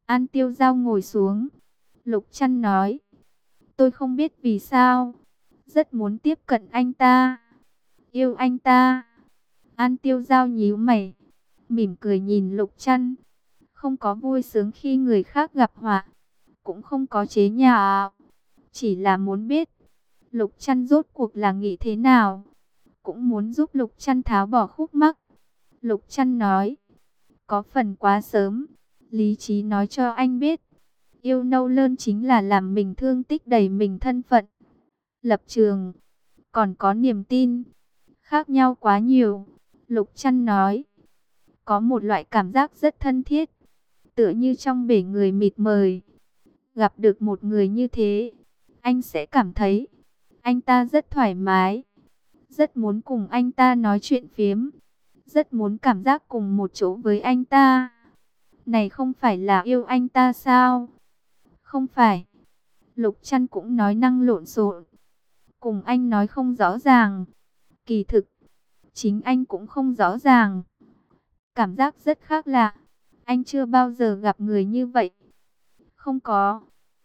An Tiêu Giao ngồi xuống. Lục Trăn nói, tôi không biết vì sao, rất muốn tiếp cận anh ta, yêu anh ta. An Tiêu Giao nhíu mày, mỉm cười nhìn Lục Trăn. Không có vui sướng khi người khác gặp họa, cũng không có chế nhạo, chỉ là muốn biết Lục Trăn rốt cuộc là nghĩ thế nào, cũng muốn giúp Lục Trăn tháo bỏ khúc mắc. Lục Trăn nói, có phần quá sớm, lý trí nói cho anh biết, yêu nâu lơn chính là làm mình thương tích đầy mình thân phận, lập trường, còn có niềm tin, khác nhau quá nhiều. Lục Trăn nói, có một loại cảm giác rất thân thiết, tựa như trong bể người mịt mời. Gặp được một người như thế, anh sẽ cảm thấy anh ta rất thoải mái, rất muốn cùng anh ta nói chuyện phiếm, rất muốn cảm giác cùng một chỗ với anh ta. Này không phải là yêu anh ta sao? Không phải. Lục Trăn cũng nói năng lộn xộn, cùng anh nói không rõ ràng. Kỳ thực, chính anh cũng không rõ ràng. Cảm giác rất khác lạ. Anh chưa bao giờ gặp người như vậy. Không có.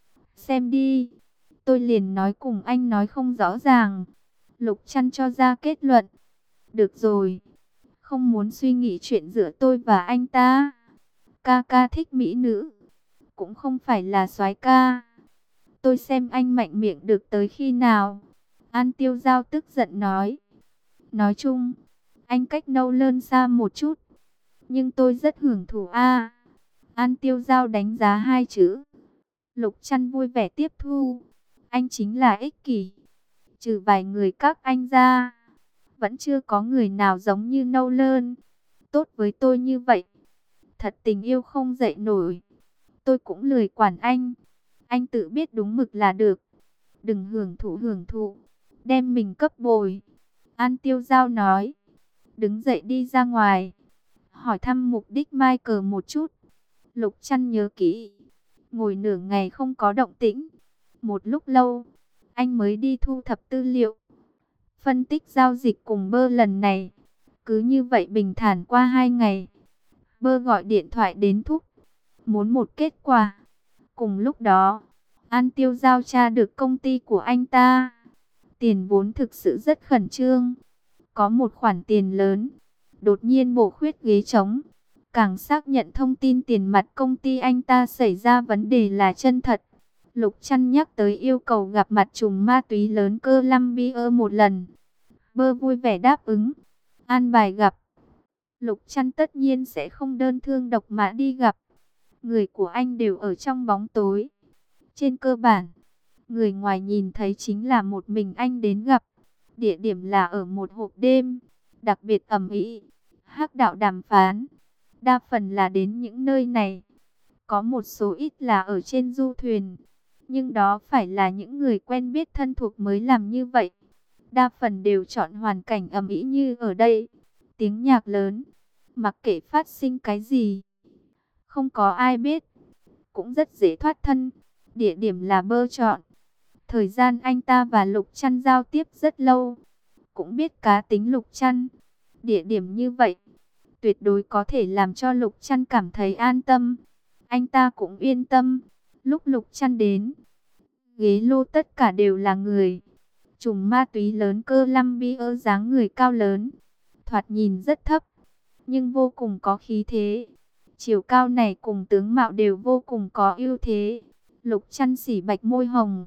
Xem đi. Tôi liền nói cùng anh nói không rõ ràng. Lục Trăn cho ra kết luận. Được rồi. Không muốn suy nghĩ chuyện giữa tôi và anh ta. Ca ca thích mỹ nữ, cũng không phải là soái ca. Tôi xem anh mạnh miệng được tới khi nào? An Tiêu Giao tức giận nói. Nói chung, anh cách nâu lơn xa một chút, nhưng tôi rất hưởng thụ a. An Tiêu Giao đánh giá hai chữ. Lục Trăn vui vẻ tiếp thu. Anh chính là ích kỷ. Trừ vài người các anh ra, vẫn chưa có người nào giống như nâu lơn, tốt với tôi như vậy. Thật tình yêu không dậy nổi. Tôi cũng lười quản anh. Anh tự biết đúng mực là được. Đừng hưởng thụ, đem mình cấp bồi. An Tiêu Giao nói. Đứng dậy đi ra ngoài, hỏi thăm mục đích Michael một chút. Lục Trăn nhớ kỹ. Ngồi nửa ngày không có động tĩnh. Một lúc lâu, anh mới đi thu thập tư liệu, phân tích giao dịch cùng Bơ lần này. Cứ như vậy bình thản qua 2 ngày. Bơ gọi điện thoại đến Thúc, muốn một kết quả. Cùng lúc đó, An Tiêu Giao tra được công ty của anh ta. Tiền vốn thực sự rất khẩn trương. Có một khoản tiền lớn, đột nhiên bổ khuyết ghế trống. Càng xác nhận thông tin tiền mặt công ty anh ta xảy ra vấn đề là chân thật. Lục Trăn nhắc tới yêu cầu gặp mặt trùm ma túy lớn Columbia một lần. Bơ vui vẻ đáp ứng. An bài gặp. Lục Trăn tất nhiên sẽ không đơn thương độc mã đi gặp. Người của anh đều ở trong bóng tối. Trên cơ bản, người ngoài nhìn thấy chính là một mình anh đến gặp. Địa điểm là ở một hộp đêm, đặc biệt ầm ĩ, hắc đạo đàm phán. Đa phần là đến những nơi này. Có một số ít là ở trên du thuyền. Nhưng đó phải là những người quen biết thân thuộc mới làm như vậy. Đa phần đều chọn hoàn cảnh ầm ĩ như ở đây. Tiếng nhạc lớn, mặc kệ phát sinh cái gì, không có ai biết, cũng rất dễ thoát thân. Địa điểm là Bơ chọn. Thời gian anh ta và Lục Trăn giao tiếp rất lâu, cũng biết cá tính Lục Trăn. Địa điểm như vậy, tuyệt đối có thể làm cho Lục Trăn cảm thấy an tâm. Anh ta cũng yên tâm. Lúc Lục Trăn đến, ghế lô tất cả đều là người. Trùm ma túy lớn Columbia dáng người cao lớn, thoạt nhìn rất thấp, nhưng vô cùng có khí thế. Chiều cao này cùng tướng mạo đều vô cùng có ưu thế. Lục Trăn sỉ bạch môi hồng.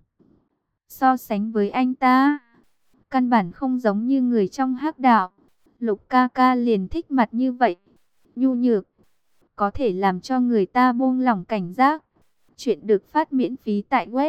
So sánh với anh ta, căn bản không giống như người trong hắc đạo. Lục ca ca liền thích mặt như vậy, nhu nhược, có thể làm cho người ta buông lỏng cảnh giác. Chuyện được phát miễn phí tại web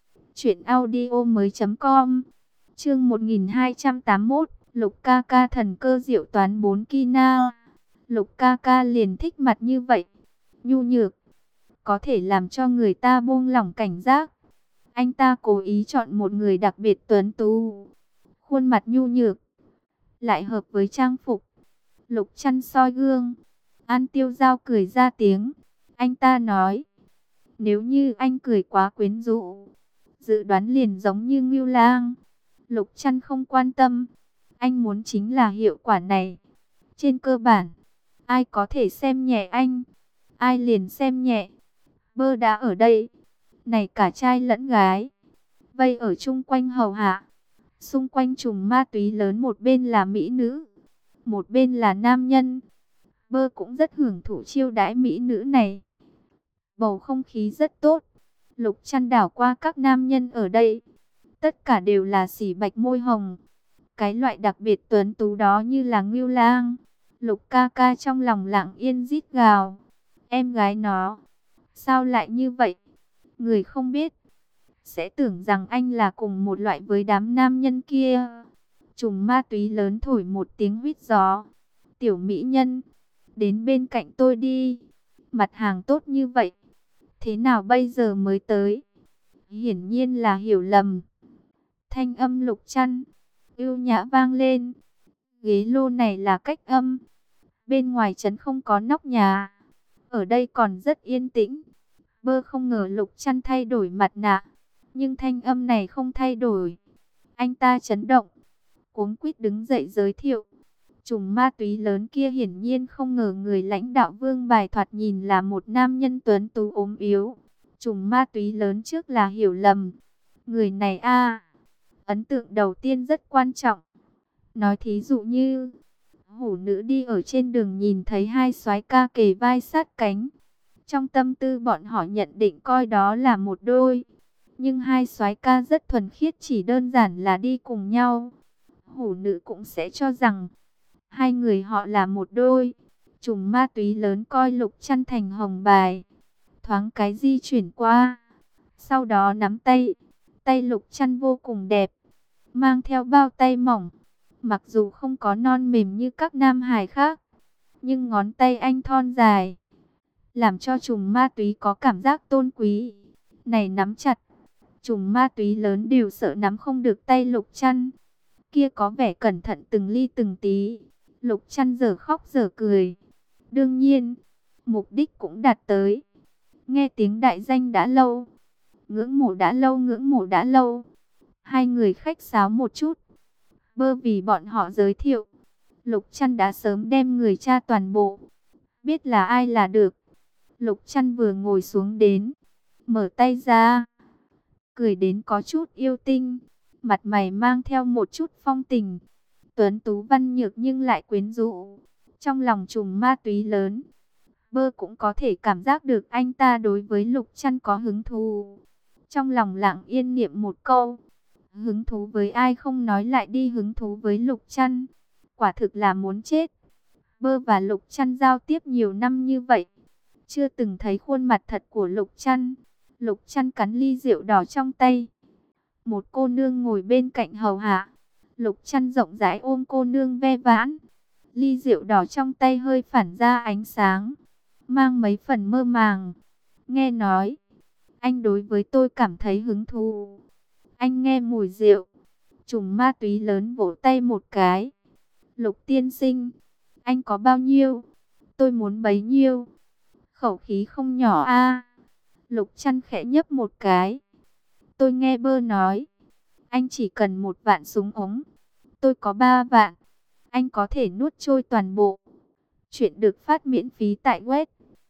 truyệnaudiomoi.com. Chương 1281, Lục ca ca thần cơ diệu toán 4 Kina. Lục ca ca liền thích mặt như vậy, nhu nhược, có thể làm cho người ta buông lỏng cảnh giác. Anh ta cố ý chọn một người đặc biệt tuấn tú, khuôn mặt nhu nhược, lại hợp với trang phục. Lục Trăn soi gương. An Tiêu Giao cười ra tiếng. Anh ta nói, nếu như anh cười quá quyến rũ, dự đoán liền giống như Ngưu Lang. Lục Trăn không quan tâm. Anh muốn chính là hiệu quả này. Trên cơ bản, ai có thể xem nhẹ anh, ai liền xem nhẹ. Bơ đã ở đây, này cả trai lẫn gái, vây ở chung quanh hầu hạ. Xung quanh chùm ma túy lớn, một bên là mỹ nữ, một bên là nam nhân. Bơ cũng rất hưởng thụ chiêu đãi mỹ nữ này. Bầu không khí rất tốt. Lục Trăn đảo qua các nam nhân ở đây, tất cả đều là xỉ bạch môi hồng. Cái loại đặc biệt tuấn tú đó như là ngưu lang. Lục ca ca trong lòng lặng yên rít gào. Em gái nó, sao lại như vậy? Người không biết sẽ tưởng rằng anh là cùng một loại với đám nam nhân kia. Chùm ma túy lớn thổi một tiếng huýt gió. Tiểu mỹ nhân, đến bên cạnh tôi đi. Mặt hàng tốt như vậy, thế nào bây giờ mới tới? Hiển nhiên là hiểu lầm. Thanh âm Lục Trăn ưu nhã vang lên. Ghế lô này là cách âm. Bên ngoài trấn không có nóc nhà, ở đây còn rất yên tĩnh. Bơ không ngờ Lục Trăn thay đổi mặt nạ, nhưng thanh âm này không thay đổi. Anh ta chấn động, cuống quýt đứng dậy giới thiệu. Chùm ma túy lớn kia hiển nhiên không ngờ người lãnh đạo Vương Bài thoạt nhìn là một nam nhân tuấn tú ốm yếu. Chùm ma túy lớn trước là hiểu lầm. Người này ấn tượng đầu tiên rất quan trọng. Nói thí dụ như hủ nữ đi ở trên đường nhìn thấy hai soái ca kề vai sát cánh. Trong tâm tư bọn họ nhận định coi đó là một đôi. Nhưng hai soái ca rất thuần khiết, chỉ đơn giản là đi cùng nhau. Hủ nữ cũng sẽ cho rằng hai người họ là một đôi. Chùm ma túy lớn coi Lục Trăn thành hồng bài, thoáng cái di chuyển qua. Sau đó nắm tay. Tay Lục Trăn vô cùng đẹp, mang theo bao tay mỏng. Mặc dù không có non mềm như các nam hài khác, nhưng ngón tay anh thon dài, làm cho chùm ma túy có cảm giác tôn quý. Này nắm chặt, chùm ma túy lớn đều sợ nắm không được tay Lục Trăn. Kia có vẻ cẩn thận từng ly từng tí. Lục Trăn giờ khóc giờ cười. Đương nhiên, mục đích cũng đạt tới. Nghe tiếng đại danh đã lâu, ngưỡng mộ đã lâu, ngưỡng mộ đã lâu. Hai người khách sáo một chút. Bơ vì bọn họ giới thiệu. Lục Trăn đã sớm đem người tra toàn bộ, biết là ai là được. Lục Trăn vừa ngồi xuống đến, mở tay ra, cười đến có chút yêu tinh, mặt mày mang theo một chút phong tình. Tuấn tú văn nhược nhưng lại quyến rũ. Trong lòng chùm ma túy lớn, Bơ cũng có thể cảm giác được anh ta đối với Lục Trăn có hứng thú. Trong lòng lặng yên niệm một câu, hứng thú với ai không nói lại đi hứng thú với Lục Trăn. Quả thực là muốn chết. Bơ và Lục Trăn giao tiếp nhiều năm như vậy, chưa từng thấy khuôn mặt thật của Lục Trăn. Lục Trăn cắn ly rượu đỏ trong tay. Một cô nương ngồi bên cạnh hầu hạ. Lục Trăn rộng rãi ôm cô nương ve vãn. Ly rượu đỏ trong tay hơi phản ra ánh sáng, mang mấy phần mơ màng. Nghe nói, anh đối với tôi cảm thấy hứng thú. Anh nghe mùi rượu. Chùm ma túy lớn vỗ tay một cái. Lục tiên sinh, anh có bao nhiêu, tôi muốn bấy nhiêu. Khẩu khí không nhỏ a. Lục Trăn khẽ nhấp một cái. Tôi nghe Bơ nói, anh chỉ cần 1 vạn súng ống. Tôi có 3 vạn. Anh có thể nuốt trôi toàn bộ. Chuyện được phát miễn phí tại web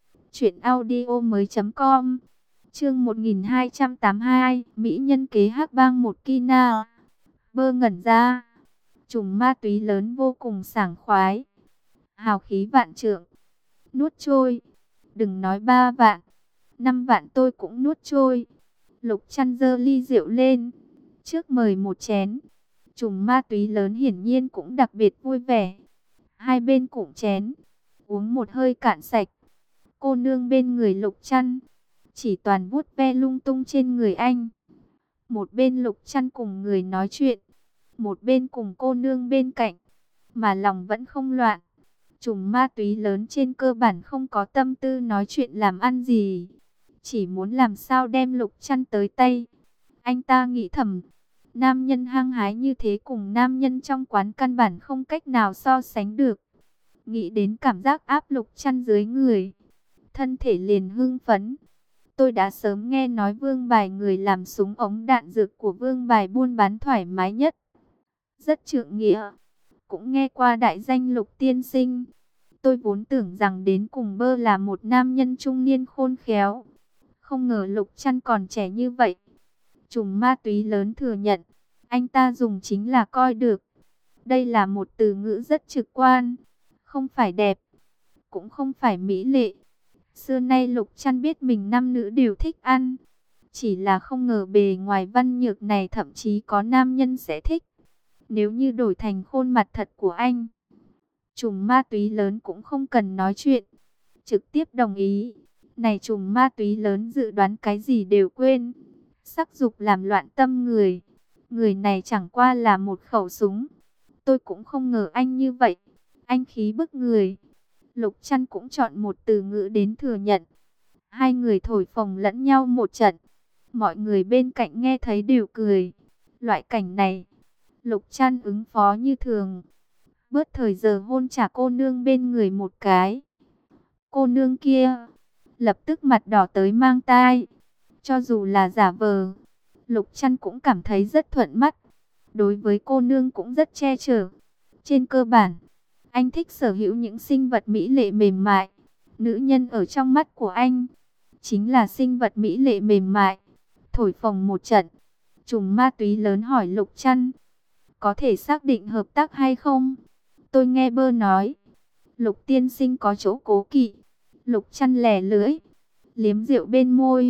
truyệnaudiomoi.com. Chương 1282, Mỹ nhân kế hắc bang một Kina. Bơ ngẩn ra. Chùm ma túy lớn vô cùng sảng khoái, hào khí vạn trượng. Nuốt trôi, đừng nói 3 vạn, 5 vạn tôi cũng nuốt trôi. Lục Trăn giơ ly rượu lên, trước mời một chén. Chùm ma túy lớn hiển nhiên cũng đặc biệt vui vẻ. Hai bên cụng chén, uống một hơi cạn sạch. Cô nương bên người Lục Trăn chỉ toàn vuốt ve lung tung trên người anh. Một bên Lục Trăn cùng người nói chuyện, một bên cùng cô nương bên cạnh, mà lòng vẫn không loạn. Chùm ma túy lớn trên cơ bản không có tâm tư nói chuyện làm ăn gì, chỉ muốn làm sao đem Lục Trăn tới tay. Anh ta nghĩ thầm, nam nhân hăng hái như thế cùng nam nhân trong quán căn bản không cách nào so sánh được. Nghĩ đến cảm giác áp Lục Trăn dưới người, thân thể liền hưng phấn. Tôi đã sớm nghe nói Vương Bài người làm súng ống đạn dược của Vương Bài buôn bán thoải mái nhất, rất trượng nghĩa. Cũng nghe qua đại danh Lục tiên sinh. Tôi vốn tưởng rằng đến cùng Bơ là một nam nhân trung niên khôn khéo, Không ngờ Lục Trăn còn trẻ như vậy. Trùm ma túy lớn thừa nhận, anh ta dùng chính là coi được. Đây là một từ ngữ rất trực quan, không phải đẹp, cũng không phải mỹ lệ. Xưa nay Lục Trăn biết mình nam nữ đều thích ăn, chỉ là không ngờ bề ngoài văn nhược này thậm chí có nam nhân sẽ thích. Nếu như đổi thành khuôn mặt thật của anh, trùm ma túy lớn cũng không cần nói chuyện, trực tiếp đồng ý. Này trùm ma túy lớn dự đoán cái gì đều quên, sắc dục làm loạn tâm người. Người này chẳng qua là một khẩu súng. Tôi cũng không ngờ anh như vậy, anh khí bức người. Lục Trăn cũng chọn một từ ngữ đến thừa nhận. Hai người thổi phồng lẫn nhau một trận. Mọi người bên cạnh nghe thấy đều cười. Loại cảnh này, Lục Trăn ứng phó như thường. Bớt thời giờ hôn trả cô nương bên người một cái. Cô nương kia lập tức mặt đỏ tới mang tai. Cho dù là giả vờ, Lục Trăn cũng cảm thấy rất thuận mắt. Đối với cô nương cũng rất che chở. Trên cơ bản, anh thích sở hữu những sinh vật mỹ lệ mềm mại. Nữ nhân ở trong mắt của anh chính là sinh vật mỹ lệ mềm mại. Thổi phồng một trận, trùm ma túy lớn hỏi Lục Trăn, có thể xác định hợp tác hay không? Tôi nghe bơ nói, Lục tiên sinh có chỗ cố kỵ. Lục Trăn lẻ lưỡi, liếm rượu bên môi.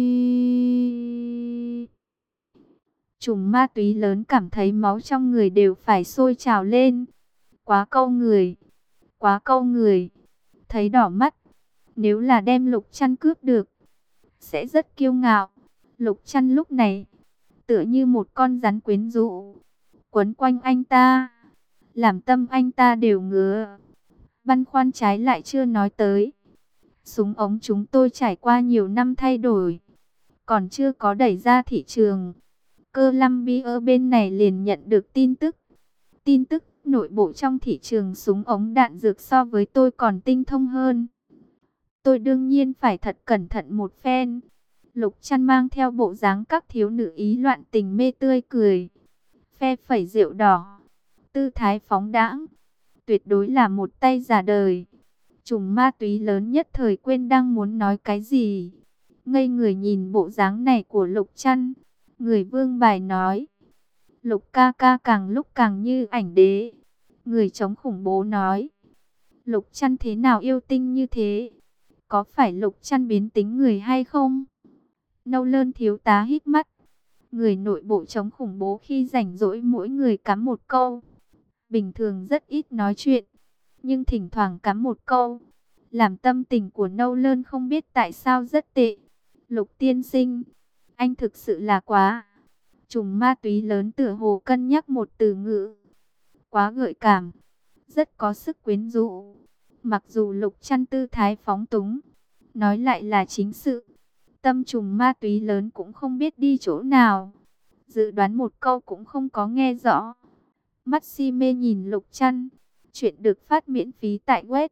Trùm ma túy lớn cảm thấy máu trong người đều phải sôi trào lên. Quá câu người, quá câu người. Thấy đỏ mắt, nếu là đem Lục Trăn cướp được, sẽ rất kiêu ngạo. Lục Trăn lúc này tựa như một con rắn quyến rũ, quấn quanh anh ta, làm tâm anh ta đều ngứa. Băn khoăn trái lại chưa nói tới. Súng ống chúng tôi trải qua nhiều năm thay đổi, còn chưa có đẩy ra thị trường. Columbia bên này liền nhận được tin tức. Tin tức nội bộ trong thị trường súng ống đạn dược so với tôi còn tinh thông hơn. Tôi đương nhiên phải thật cẩn thận một phen. Lục Trăn mang theo bộ dáng các thiếu nữ ý loạn tình mê tươi cười, phe phẩy rượu đỏ, tư thái phóng đãng, tuyệt đối là một tay già đời. Trùm ma túy lớn nhất thời quên đang muốn nói cái gì, ngây người nhìn bộ dáng này của Lục Trăn. Người vương bài nói, Lục ca ca càng lúc càng như ảnh đế. Người chống khủng bố nói, Lục Trăn thế nào yêu tinh như thế? Có phải Lục Trăn biến tính người hay không? Nâu Lơn thiếu tá hít mắt. Người nội bộ chống khủng bố khi rảnh rỗi mỗi người cắm một câu. Bình thường rất ít nói chuyện, nhưng thỉnh thoảng cắm một câu, làm tâm tình của Nâu Lơn không biết tại sao rất tệ. Lục tiên sinh, anh thực sự là quá. Trùm ma túy lớn tựa hồ cân nhắc một từ ngữ. Quá gợi cảm, rất có sức quyến rũ. Mặc dù Lục Trăn tư thái phóng túng, nói lại là chính sự, tâm trùm ma túy lớn cũng không biết đi chỗ nào. Dự đoán một câu cũng không có nghe rõ. Mắt si mê nhìn Lục Trăn. Chuyện được phát miễn phí tại web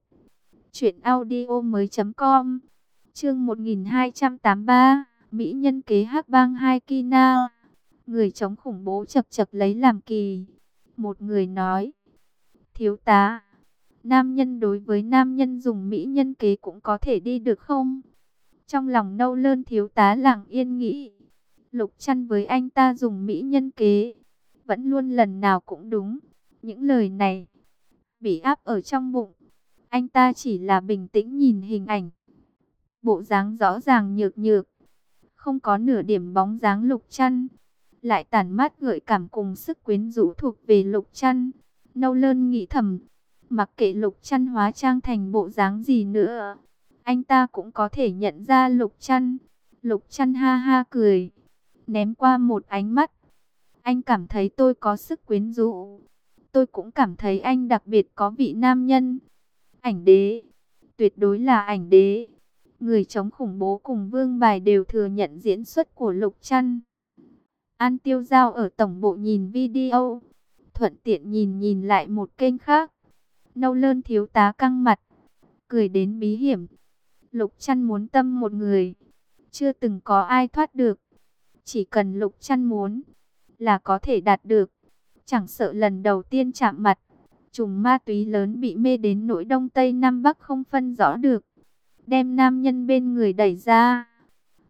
truyệnaudiomoi.com. Chương 1283, Mỹ nhân kế hắc bang 2 Kina. Người chống khủng bố chập chập lấy làm kỳ. Một người nói, thiếu tá, nam nhân đối với nam nhân dùng mỹ nhân kế cũng có thể đi được không? Trong lòng Nâu Lơn thiếu tá lặng yên nghĩ, Lục Trăn với anh ta dùng mỹ nhân kế, vẫn luôn lần nào cũng đúng. Những lời này bị áp ở trong bụng. Anh ta chỉ là bình tĩnh nhìn hình ảnh, bộ dáng rõ ràng nhược nhược, không có nửa điểm bóng dáng Lục Trăn, lại tản mát gợi cảm cùng sức quyến rũ thuộc về Lục Trăn. Nâu Lơn nghĩ thầm, mặc kệ Lục Trăn hóa trang thành bộ dáng gì nữa, anh ta cũng có thể nhận ra Lục Trăn. Lục Trăn ha ha cười, ném qua một ánh mắt. Anh cảm thấy tôi có sức quyến rũ, tôi cũng cảm thấy anh đặc biệt có vị nam nhân. Ảnh đế, tuyệt đối là ảnh đế. Người chống khủng bố cùng vương bài đều thừa nhận diễn xuất của Lục Trăn. An Tiêu Giao ở tổng bộ nhìn video, thuận tiện nhìn lại một kênh khác. Nâu Lơn thiếu tá căng mặt, cười đến bí hiểm. Lục Trăn muốn tâm một người, chưa từng có ai thoát được. Chỉ cần Lục Trăn muốn là có thể đạt được, chẳng sợ lần đầu tiên chạm mặt. Trùm ma túy lớn bị mê đến nỗi đông tây nam bắc không phân rõ được, đem nam nhân bên người đẩy ra, vỗ vỗ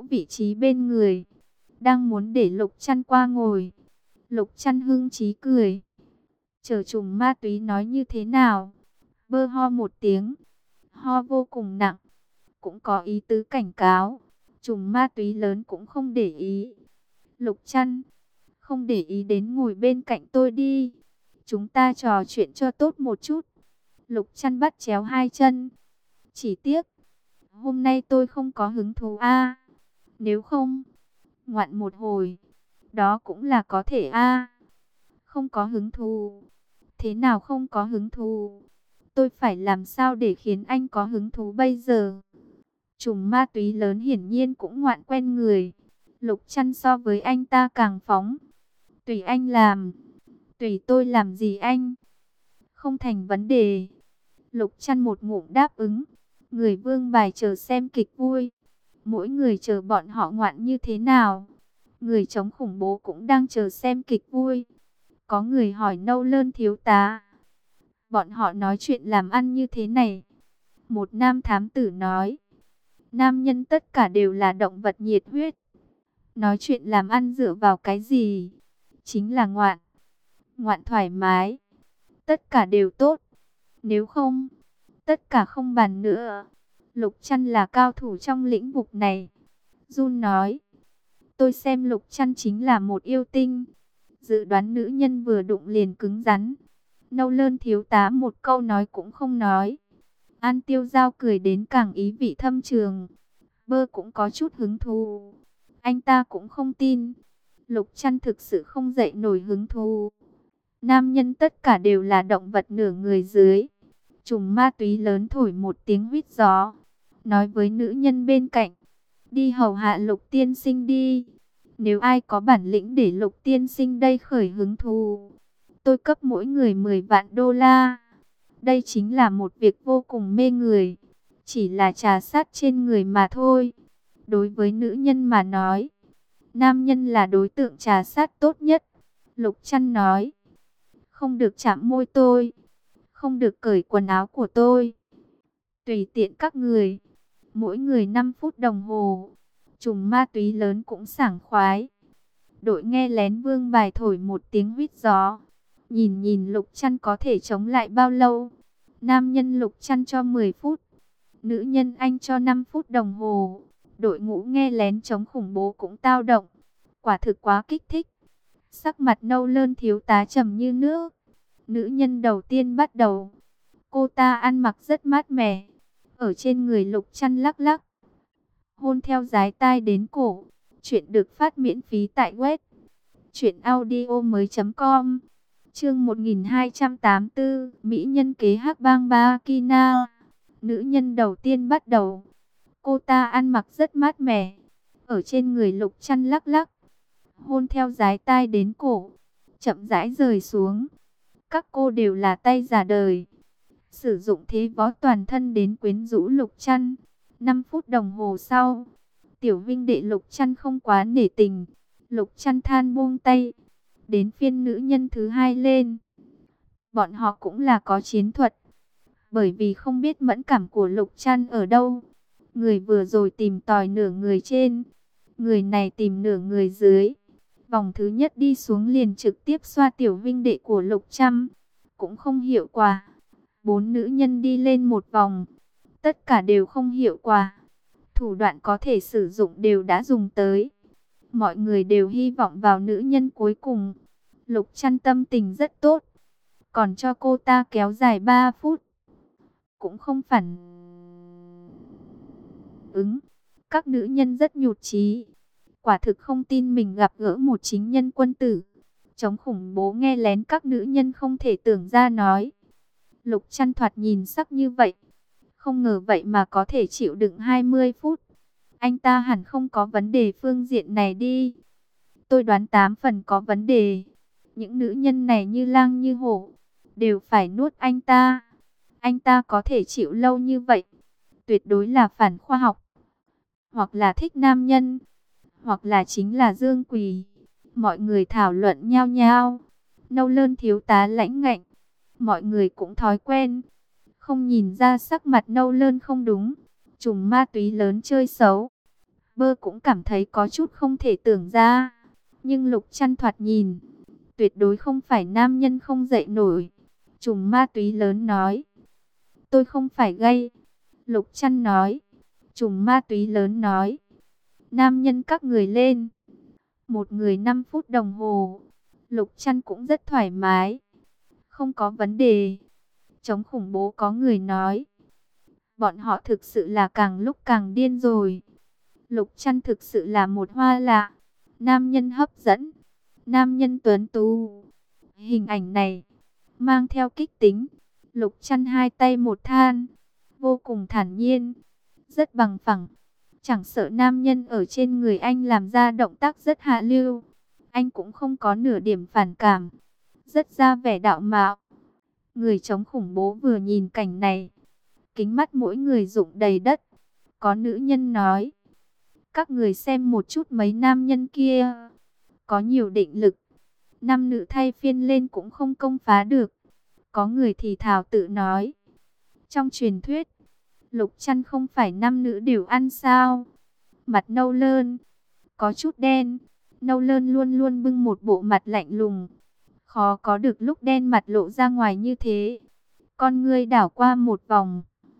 vị trí bên người, đang muốn để Lục Chăn qua ngồi. Lục Chăn hưng chí cười. Chờ trùng ma túy nói như thế nào? Bơ ho một tiếng, ho vô cùng nặng, cũng có ý tứ cảnh cáo. Trùng ma túy lớn cũng không để ý. Lục Chăn, không để ý đến ngồi bên cạnh tôi đi. Chúng ta trò chuyện cho tốt một chút. Lục Chăn bắt chéo hai chân. Chỉ tiếc, hôm nay tôi không có hứng thú a. Nếu không, ngoạn một hồi, đó cũng là có thể a. Không có hứng thú. Thế nào không có hứng thú? Tôi phải làm sao để khiến anh có hứng thú bây giờ? Trùng ma túy lớn hiển nhiên cũng ngoạn quen người. Lục Chăn so với anh ta càng phóng. Tùy anh làm. Tùy tôi làm gì anh? Không thành vấn đề. Lục Chăn một ngụm đáp ứng. Người vương bài chờ xem kịch vui. Mỗi người chờ bọn họ ngoạn như thế nào. Người chống khủng bố cũng đang chờ xem kịch vui. Có người hỏi Nâu Lơn thiếu tá. Bọn họ nói chuyện làm ăn như thế này. Một nam thám tử nói. Nam nhân tất cả đều là động vật nhiệt huyết. Nói chuyện làm ăn dựa vào cái gì? Chính là ngoạn. Ngoạn thoải mái. Tất cả đều tốt. Nếu không, tất cả không bàn nữa. Lục Chăn là cao thủ trong lĩnh vực này. Jun nói. Tôi xem Lục Chăn chính là một yêu tinh. Dự đoán nữ nhân vừa đụng liền cứng rắn. Nâu Lơn thiếu tá một câu nói cũng không nói. An Tiêu Giao cười đến càng ý vị thâm trường. Bơ cũng có chút hứng thú. Anh ta cũng không tin. Lục Chăn thực sự không dậy nổi hứng thú. Nam nhân tất cả đều là động vật nửa người dưới. Trùng ma túy lớn thổi một tiếng huýt gió. Nói với nữ nhân bên cạnh. Đi hầu hạ Lục tiên sinh đi. Nếu ai có bản lĩnh để Lục tiên sinh đây khởi hứng thú, tôi cấp mỗi người 10 vạn đô la. Đây chính là một việc vô cùng mê người. Chỉ là trà sát trên người mà thôi. Đối với nữ nhân mà nói, nam nhân là đối tượng trà sát tốt nhất. Lục Chăn nói. Không được chạm môi tôi. Không được cởi quần áo của tôi. Tùy tiện các người. Mỗi người 5 phút đồng hồ. Trùng ma túy lớn cũng sảng khoái. Đội nghe lén vương bài thổi một tiếng huýt gió. Nhìn nhìn Lục Chăn có thể chống lại bao lâu. Nam nhân Lục Chăn cho 10 phút. Nữ nhân anh cho 5 phút đồng hồ. Đội ngũ nghe lén chống khủng bố cũng tao động. Quả thực quá kích thích. Sắc mặt Nâu Lơn thiếu tá trầm như nước. Nữ nhân đầu tiên bắt đầu. Cô ta ăn mặc rất mát mẻ. Ở trên người Lục Chăn lắc lắc. Hôn theo dái tai đến cổ. Chuyện được phát miễn phí tại web truyệnaudiomoi.com. Chương 1284, Mỹ nhân kế hắc bang ba Kina. Nữ nhân đầu tiên bắt đầu. Cô ta ăn mặc rất mát mẻ. Ở trên người Lục Chăn lắc lắc. Hôn theo dái tai đến cổ. Chậm rãi rời xuống. Các cô đều là tay già đời. Sử dụng thế võ toàn thân đến quyến rũ Lục Chăn. 5 phút đồng hồ sau, tiểu vinh đệ Lục Chăn không quá nể tình. Lục Chăn than buông tay. Đến phiên nữ nhân thứ hai lên. Bọn họ cũng là có chiến thuật. Bởi vì không biết mẫn cảm của Lục Chăn ở đâu. Người vừa rồi tìm tòi nửa người trên. Người này tìm nửa người dưới. Vòng thứ nhất đi xuống liền trực tiếp xoa tiểu vinh đệ của Lục Chăn. Cũng không hiệu quả. 4 nữ nhân đi lên một vòng. Tất cả đều không hiệu quả. Thủ đoạn có thể sử dụng đều đã dùng tới. Mọi người đều hy vọng vào nữ nhân cuối cùng. Lục Chăn tâm tình rất tốt. Còn cho cô ta kéo dài 3 phút. Cũng không phản ứng. Các nữ nhân rất nhụt chí. Quả thực không tin mình gặp gỡ một chính nhân quân tử. Chống khủng bố nghe lén các nữ nhân không thể tưởng ra nói. Lục Chăn thoạt nhìn sắc như vậy. Không ngờ vậy mà có thể chịu đựng 20 phút. Anh ta hẳn không có vấn đề phương diện này đi. Tôi đoán 8 phần có vấn đề. Những nữ nhân này như lang như hổ. Đều phải nuốt anh ta. Anh ta có thể chịu lâu như vậy. Tuyệt đối là phản khoa học. Hoặc là thích nam nhân. Hoặc là chính là dương quỷ. Mọi người thảo luận nhao nhao. Nâu Lơn thiếu tá lãnh ngạnh. Mọi người cũng thói quen. Không nhìn ra sắc mặt Nâu Lơn không đúng. Trùng ma túy lớn chơi xấu. Bơ cũng cảm thấy có chút không thể tưởng ra. Nhưng Lục Trăn thoạt nhìn, tuyệt đối không phải nam nhân không dậy nổi. Trùm ma túy lớn nói. Tôi không phải gay. Lục Trăn nói. Trùm ma túy lớn nói. Nam nhân các người lên. Một người 5 phút đồng hồ. Lục Trăn cũng rất thoải mái. Không có vấn đề. Chống khủng bố có người nói. Bọn họ thực sự là càng lúc càng điên rồi. Lục Trăn thực sự là một hoa lạ. Nam nhân hấp dẫn. Nam nhân tuấn tú. Hình ảnh này mang theo kích tính. Lục Trăn hai tay một than. Vô cùng thản nhiên. Rất bằng phẳng. Chẳng sợ nam nhân ở trên người anh làm ra động tác rất hạ lưu. Anh cũng không có nửa điểm phản cảm. Rất ra vẻ đạo mạo. Người chống khủng bố vừa nhìn cảnh này. Kính mắt mỗi người rụng đầy đất. Có nữ nhân nói. Các người xem một chút mấy nam nhân kia. Có nhiều định lực. Nam nữ thay phiên lên cũng không công phá được. Có người thì thào tự nói. Trong truyền thuyết, Lục Trăn không phải nam nữ đều ăn sao? Mặt nâu lơn, có chút đen. Nâu lơn luôn luôn bưng một bộ mặt lạnh lùng. Khó có được lúc đen mặt lộ ra ngoài như thế. Con ngươi đảo qua một vòng.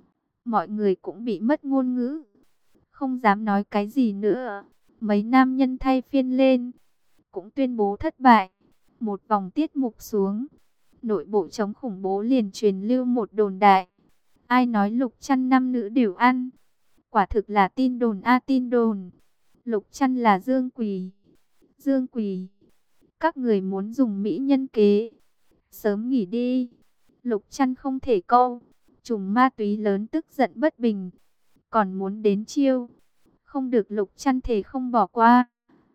Mọi người cũng bị mất ngôn ngữ. Không dám nói cái gì nữa. Mấy nam nhân thay phiên lên. Cũng tuyên bố thất bại. Một vòng tiết mục xuống. Nội bộ chống khủng bố liền truyền lưu một đồn đại. Ai nói Lục Trăn nam nữ đều ăn. Quả thực là tin đồn tin đồn. Lục Trăn là Dương Quỳ. Dương Quỳ. Các người muốn dùng mỹ nhân kế. Sớm nghỉ đi. Lục Trăn không thể câu. Trùm ma túy lớn tức giận bất bình. Còn muốn đến chiêu. Không được, Lục Trăn thể không bỏ qua.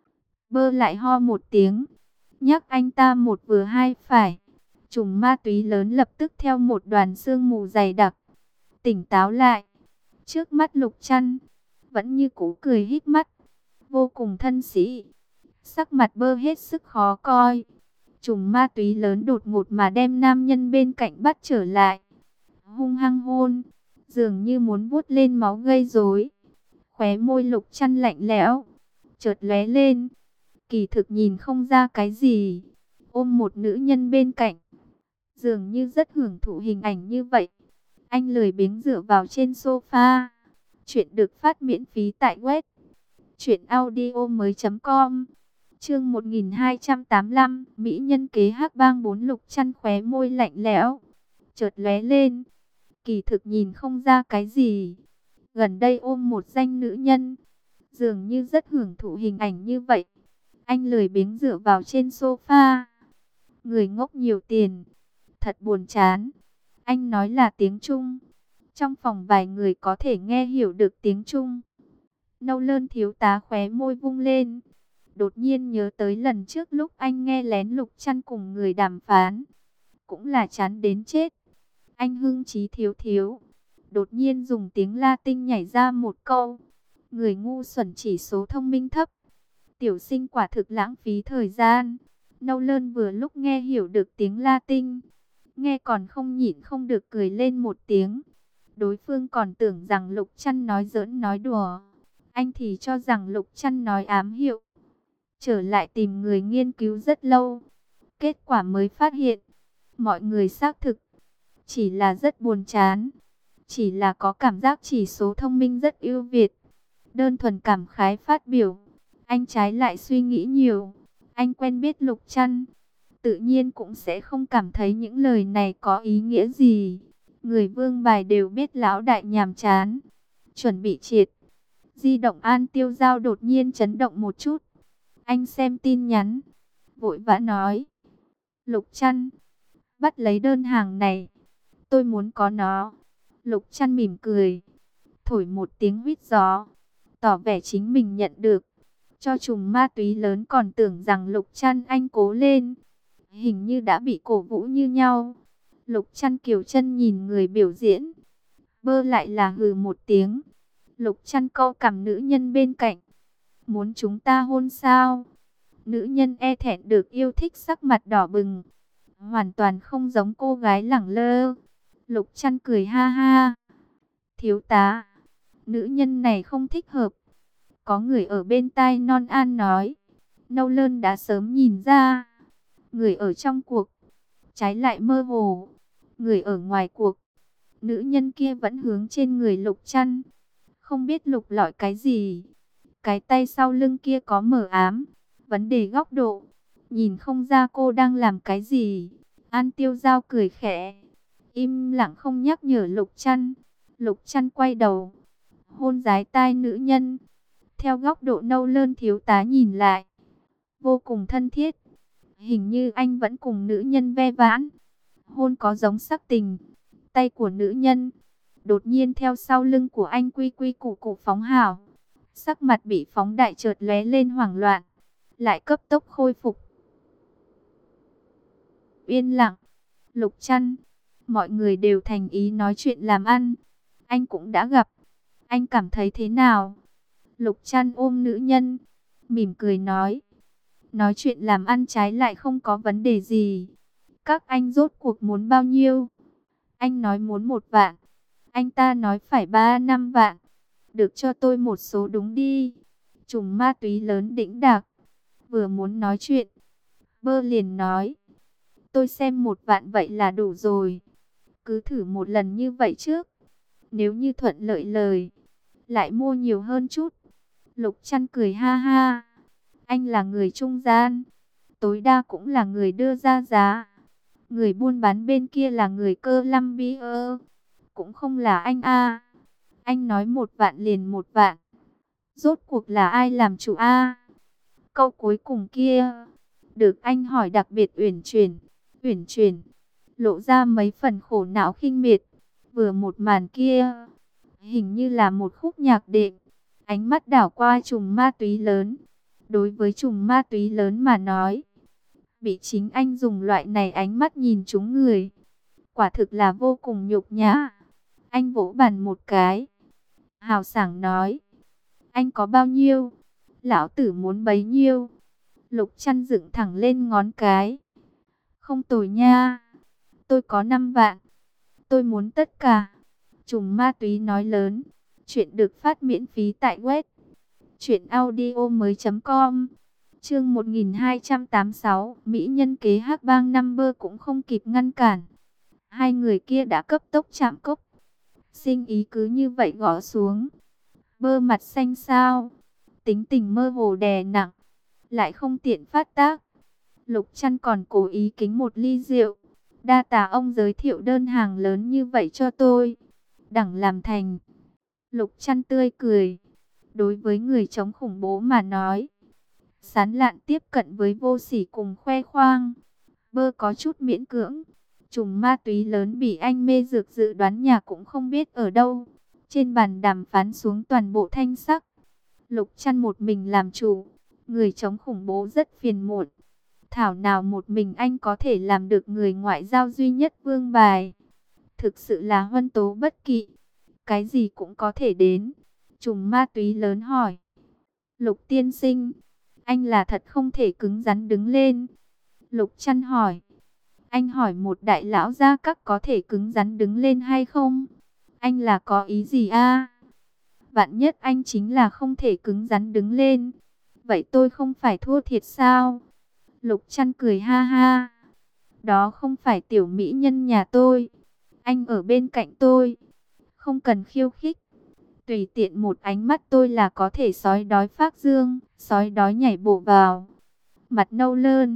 Bơ lại ho một tiếng. Nhắc anh ta một vừa hai phải. Trùm ma túy lớn lập tức theo một đoàn sương mù dày đặc. Tỉnh táo lại. Trước mắt Lục Trăn. Vẫn như cũ cười híp mắt. Vô cùng thân sĩ. Sắc mặt Bơ hết sức khó coi. Trùm ma túy lớn đột ngột mà đem nam nhân bên cạnh bắt trở lại. Hung hăng hôn. Dường như muốn vuốt lên máu gây rối. Khóe môi Lục Trăn lạnh lẽo. Chợt lóe lên. Kỳ thực nhìn không ra cái gì. Ôm một nữ nhân bên cạnh. Dường như rất hưởng thụ hình ảnh như vậy. Anh lười biếng dựa vào trên sofa. Chuyện được phát miễn phí tại web truyệnaudiomoi.com. Chương 1285, mỹ nhân kế hắc bang 4. Lục Trăn khóe môi lạnh lẽo, chợt lóe lên. Kỳ thực nhìn không ra cái gì. Gần đây ôm một danh nữ nhân, dường như rất hưởng thụ hình ảnh như vậy. Anh lười biếng dựa vào trên sofa. Người ngốc nhiều tiền, thật buồn chán. Anh nói là tiếng Trung. Trong phòng vài người có thể nghe hiểu được tiếng Trung. Nâu lơn thiếu tá khóe môi vung lên. Đột nhiên nhớ tới lần trước lúc anh nghe lén Lục Trăn cùng người đàm phán. Cũng là chán đến chết. Anh hưng trí thiếu thiếu. Đột nhiên dùng tiếng Latin nhảy ra một câu. Người ngu xuẩn chỉ số thông minh thấp. Tiểu sinh quả thực lãng phí thời gian. Nâu lơn vừa lúc nghe hiểu được tiếng Latin. Nghe còn không nhịn không được cười lên một tiếng. Đối phương còn tưởng rằng Lục Trăn nói giỡn nói đùa. Anh thì cho rằng Lục Trăn nói ám hiệu. Trở lại tìm người nghiên cứu rất lâu. Kết quả mới phát hiện. Mọi người xác thực. Chỉ là rất buồn chán. Chỉ là có cảm giác chỉ số thông minh rất ưu việt. Đơn thuần cảm khái phát biểu. Anh trái lại suy nghĩ nhiều. Anh quen biết Lục Trăn. Tự nhiên cũng sẽ không cảm thấy những lời này có ý nghĩa gì. Người vương bài đều biết lão đại nhàm chán. Chuẩn bị triệt. Di động An Tiêu Giao đột nhiên chấn động một chút. Anh xem tin nhắn. Vội vã nói. Lục Trăn. Bắt lấy đơn hàng này. Tôi muốn có nó. Lục Trăn mỉm cười. Thổi một tiếng huýt gió. Tỏ vẻ chính mình nhận được. Cho trùm ma túy lớn còn tưởng rằng Lục Trăn anh cố lên. Hình như đã bị cổ vũ như nhau. Lục Trăn kiều chân nhìn người biểu diễn. Bơ lại là hừ một tiếng. Lục Trăn câu cằm nữ nhân bên cạnh. Muốn chúng ta hôn sao? Nữ nhân e thẹn được yêu thích sắc mặt đỏ bừng. Hoàn toàn không giống cô gái lẳng lơ. Lục Trăn cười ha ha. Thiếu tá. Nữ nhân này không thích hợp. Có người ở bên tai Non An nói. Nâu Lơn đã sớm nhìn ra. Người ở trong cuộc, trái lại mơ hồ. Người ở ngoài cuộc, nữ nhân kia vẫn hướng trên người Lục Trăn. Không biết lục lọi cái gì. Cái tay sau lưng kia có mờ ám. Vấn đề góc độ, nhìn không ra cô đang làm cái gì. An Tiêu Giao cười khẽ, im lặng không nhắc nhở Lục Trăn. Lục Trăn quay đầu, hôn dái tai nữ nhân. Theo góc độ Nâu Lơn thiếu tá nhìn lại, vô cùng thân thiết. Hình như anh vẫn cùng nữ nhân ve vãn. Hôn có giống sắc tình. Tay của nữ nhân đột nhiên theo sau lưng của anh quy quy củ củ phóng hào. Sắc mặt bị phóng đại chợt lóe lên hoảng loạn, lại cấp tốc khôi phục. Yên lặng. Lục Trăn, mọi người đều thành ý nói chuyện làm ăn. Anh cũng đã gặp. Anh cảm thấy thế nào? Lục Trăn ôm nữ nhân, mỉm cười nói. Nói chuyện làm ăn trái lại không có vấn đề gì. Các anh rốt cuộc muốn bao nhiêu? Anh nói muốn 1 vạn. Anh ta nói phải 3-5 vạn. Được cho tôi một số đúng đi. Trùm ma túy lớn đĩnh đạc. Vừa muốn nói chuyện, Bơ liền nói. Tôi xem 1 vạn vậy là đủ rồi. Cứ thử một lần như vậy trước. Nếu như thuận lợi lời, lại mua nhiều hơn chút. Lục Trăn cười ha ha. Anh là người trung gian, tối đa cũng là người đưa ra giá. Người buôn bán bên kia là người Columbia, cũng không là anh a. Anh nói 1 vạn liền 1 vạn. Rốt cuộc là ai làm chủ a? Câu cuối cùng kia, được anh hỏi đặc biệt uyển chuyển, lộ ra mấy phần khổ não khinh miệt. Vừa một màn kia, hình như là một khúc nhạc đệm. Ánh mắt đảo qua trùm ma túy lớn. Đối với trùm ma túy lớn mà nói, bị chính anh dùng loại này ánh mắt nhìn trúng người, quả thực là vô cùng nhục nhã. Anh vỗ bàn một cái, hào sảng nói. Anh có bao nhiêu? Lão tử muốn bấy nhiêu. Lục Trăn dựng thẳng lên ngón cái. Không tồi nha. Tôi có 5 vạn. Tôi muốn tất cả. Trùm ma túy nói lớn. Chuyện được phát miễn phí tại web truyệnaudiomoi.com. Chương 1286, mỹ nhân kế hắc bang năm Bơ cũng không kịp ngăn cản. Hai người kia đã cấp tốc chạm cốc. Sinh ý cứ như vậy gõ xuống. Bơ mặt xanh xao, tính tình mơ hồ đè nặng, lại không tiện phát tác. Lục Trăn còn cố ý kính một ly rượu. Đa tạ ông giới thiệu đơn hàng lớn như vậy cho tôi. Đẳng làm thành. Lục Trăn tươi cười. Đối với người chống khủng bố mà nói, sán lạn tiếp cận với vô sỉ cùng khoe khoang, Bơ có chút miễn cưỡng. Trùm ma túy lớn bị anh mê dược dự đoán nhà cũng không biết ở đâu. Trên bàn đàm phán xuống toàn bộ thanh sắc. Lục Trăn một mình làm chủ. Người chống khủng bố rất phiền muộn. Thảo nào một mình anh có thể làm được người ngoại giao duy nhất vương bài. Thực sự là huân tố bất kỵ. Cái gì cũng có thể đến. Trùm ma túy lớn hỏi. Lục tiên sinh, anh là thật không thể cứng rắn đứng lên. Lục Trăn hỏi. Anh hỏi một đại lão gia các có thể cứng rắn đứng lên hay không? Anh là có ý gì a? Vạn nhất anh chính là không thể cứng rắn đứng lên. Vậy tôi không phải thua thiệt sao? Lục Trăn cười ha ha. Đó không phải tiểu mỹ nhân nhà tôi. Anh ở bên cạnh tôi, không cần khiêu khích. Tùy tiện một ánh mắt tôi là có thể sói đói phát dương, sói đói nhảy bổ vào. Mặt Nâu Lơn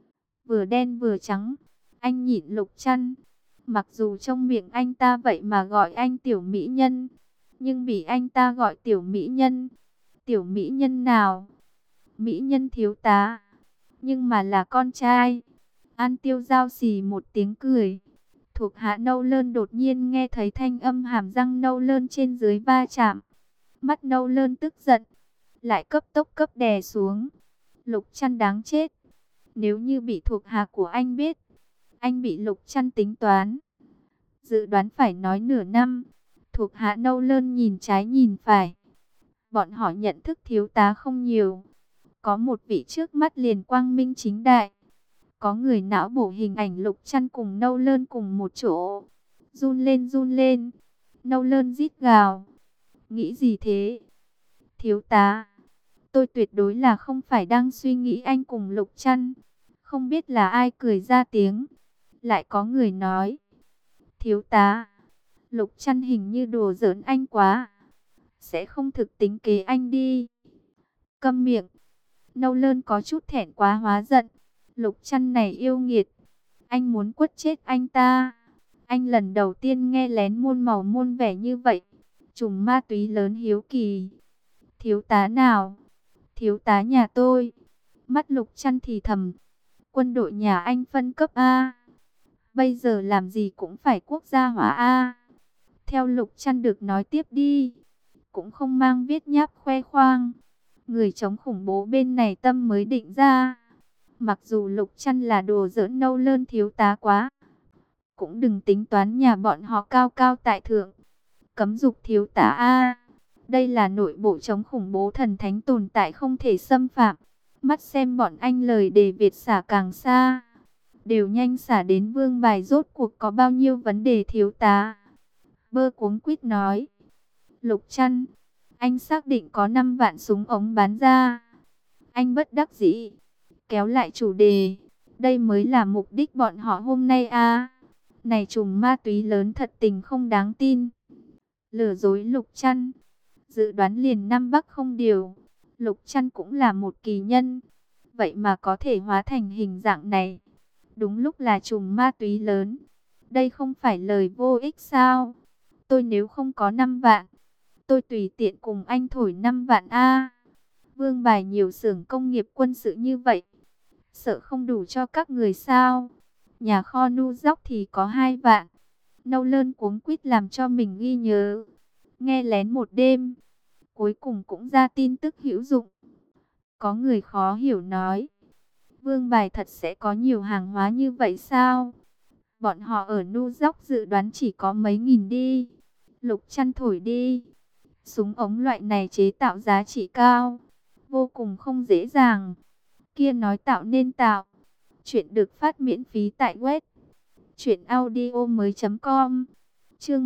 vừa đen vừa trắng. Anh nhịn Lục Trăn. Mặc dù trong miệng anh ta vậy mà gọi anh tiểu mỹ nhân, nhưng bị anh ta gọi tiểu mỹ nhân. Tiểu mỹ nhân nào? Mỹ nhân thiếu tá, nhưng mà là con trai. An Tiêu Giao xì một tiếng cười. Thuộc hạ Nâu Lơn đột nhiên nghe thấy thanh âm hàm răng Nâu Lơn trên dưới va chạm. Mắt Nâu Lơn tức giận, lại cấp tốc cấp đè xuống. Lục Trăn đáng chết. Nếu như bị thuộc hạ của anh biết, anh bị Lục Trăn tính toán. Dự đoán phải nói nửa năm. Thuộc hạ Nâu Lơn nhìn trái nhìn phải. Bọn họ nhận thức thiếu tá không nhiều. Có một vị trước mắt liền quang minh chính đại. Có người não bổ hình ảnh Lục Trăn cùng Nâu Lơn cùng một chỗ. Run lên run lên. Nâu Lơn rít gào. Nghĩ gì thế? Thiếu tá, Tôi tuyệt đối là không phải đang suy nghĩ anh cùng Lục Trăn. Không biết là ai cười ra tiếng. Lại có người nói. Thiếu tá, Lục Trăn hình như đùa giỡn anh quá. Sẽ không thực tính kế anh đi. Câm miệng. Nâu Lơn có chút thẹn quá hóa giận. Lục Trăn này yêu nghiệt. Anh muốn quất chết anh ta. Anh lần đầu tiên nghe lén muôn màu muôn vẻ như vậy. Trùm ma túy lớn hiếu kỳ. Thiếu tá nào? Thiếu tá nhà tôi. Mắt Lục Trăn thì thầm. Quân đội nhà anh phân cấp A. Bây giờ làm gì cũng phải quốc gia hóa A. Theo Lục Trăn được nói tiếp đi. Cũng không mang viết nháp khoe khoang. Người chống khủng bố bên này tâm mới định ra. Mặc dù Lục Trăn là đồ giỡn Nâu Lơn thiếu tá quá. Cũng đừng tính toán nhà bọn họ cao cao tại thượng. Cấm dục thiếu tá A. Đây là nội bộ chống khủng bố thần thánh tồn tại không thể xâm phạm. Mắt xem bọn anh lời đề Việt xả càng xa. Đều nhanh xả đến Vương Bài rốt cuộc có bao nhiêu vấn đề thiếu tá. Bơ cuống quýt nói. Lục Trăn, anh xác định có 5 vạn súng ống bán ra. Anh bất đắc dĩ. Kéo lại chủ đề. Đây mới là mục đích bọn họ hôm nay à. Này trùm ma túy lớn thật tình không đáng tin. Lừa dối Lục Trăn. Dự đoán liền Nam Bắc không điều. Lục Trăn cũng là một kỳ nhân. Vậy mà có thể hóa thành hình dạng này. Đúng lúc là trùm ma túy lớn. Đây không phải lời vô ích sao? Tôi nếu không có 5 vạn. Tôi tùy tiện cùng anh thổi 5 vạn A. Vương Bài nhiều xưởng công nghiệp quân sự như vậy. Sợ không đủ cho các người sao? Nhà kho nu dóc thì có 2 vạn. Nâu Lơn cuống quýt làm cho mình ghi nhớ. Nghe lén một đêm. Cuối cùng cũng ra tin tức hữu dụng. Có người khó hiểu nói. Vương Bài thật sẽ có nhiều hàng hóa như vậy sao? Bọn họ ở nu dóc dự đoán chỉ có mấy nghìn đi. Lục Trăn thổi đi. Súng ống loại này chế tạo giá trị cao. Vô cùng không dễ dàng. Kia nói tạo nên tạo. Chuyện được phát miễn phí tại web. Truyệnaudiomoi.com. Chương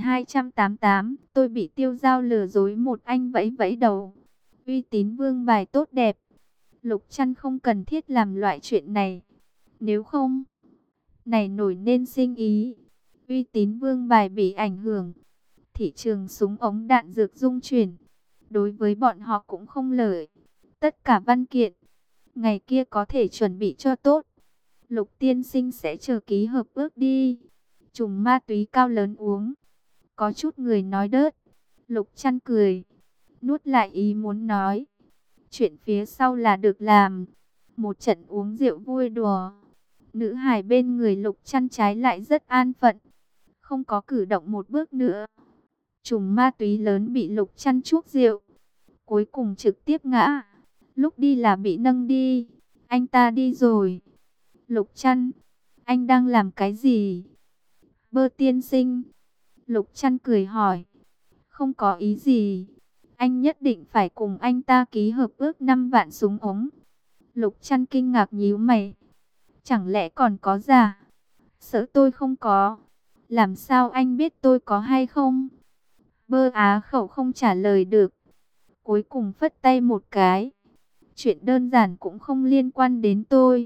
1288. Tôi bị Tiêu Dao lừa dối, một anh vẫy vẫy đầu. Uy tín Vương Bài tốt đẹp. Lục Trăn không cần thiết làm loại chuyện này. Nếu không, này nổi nên sinh ý. Uy tín Vương Bài bị ảnh hưởng. Thị trường súng ống đạn dược dung chuyển. Đối với bọn họ cũng không lợi. Tất cả văn kiện, ngày kia có thể chuẩn bị cho tốt. Lục tiên sinh sẽ chờ ký hợp ước đi. Trùm ma túy cao lớn uống. Có chút người nói đớt. Lục Trăn cười. Nuốt lại ý muốn nói. Chuyện phía sau là được làm. Một trận uống rượu vui đùa. Nữ hài bên người Lục Trăn trái lại rất an phận. Không có cử động một bước nữa. Trùm ma túy lớn bị Lục Trăn chuốc rượu. Cuối cùng trực tiếp ngã. Lúc đi là bị nâng đi. Anh ta đi rồi. Lục Trăn, anh đang làm cái gì? Bơ tiên sinh. Lục Trăn cười hỏi. Không có ý gì. Anh nhất định phải cùng anh ta ký hợp ước 5 vạn súng ống. Lục Trăn kinh ngạc nhíu mày. Chẳng lẽ còn có giả? Sợ tôi không có. Làm sao anh biết tôi có hay không? Bơ á khẩu không trả lời được. Cuối cùng phất tay một cái. Chuyện đơn giản cũng không liên quan đến tôi.